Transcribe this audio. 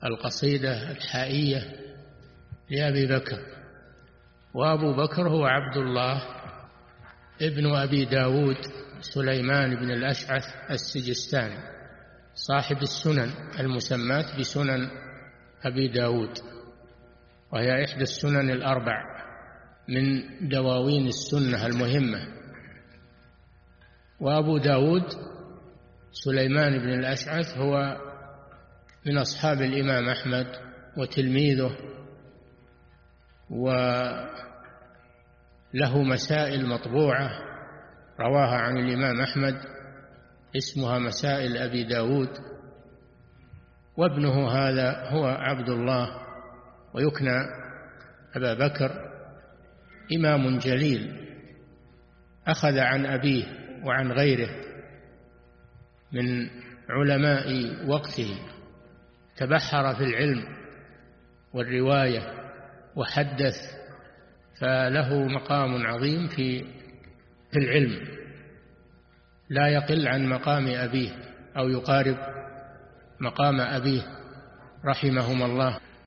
القصيدة الحائية لأبي بكر. وأبو بكر هو عبد الله ابن أبي داود سليمان بن الأشعث السجستاني صاحب السنن المسماة بسنن أبي داود، وهي إحدى السنن الأربع من دواوين السنة المهمة. وأبو داود سليمان بن الأشعث هو من أصحاب الإمام أحمد وتلميذه، وله مسائل مطبوعة رواها عن الإمام أحمد اسمها مسائل أبي داود. وابنه هذا هو عبد الله، ويكنى أبا بكر، إمام جليل أخذ عن أبيه وعن غيره من علماء وقته، تبحر في العلم والرواية وحدث، فله مقام عظيم في العلم لا يقل عن مقام أبيه أو يقارب مقام أبيه رحمهما الله.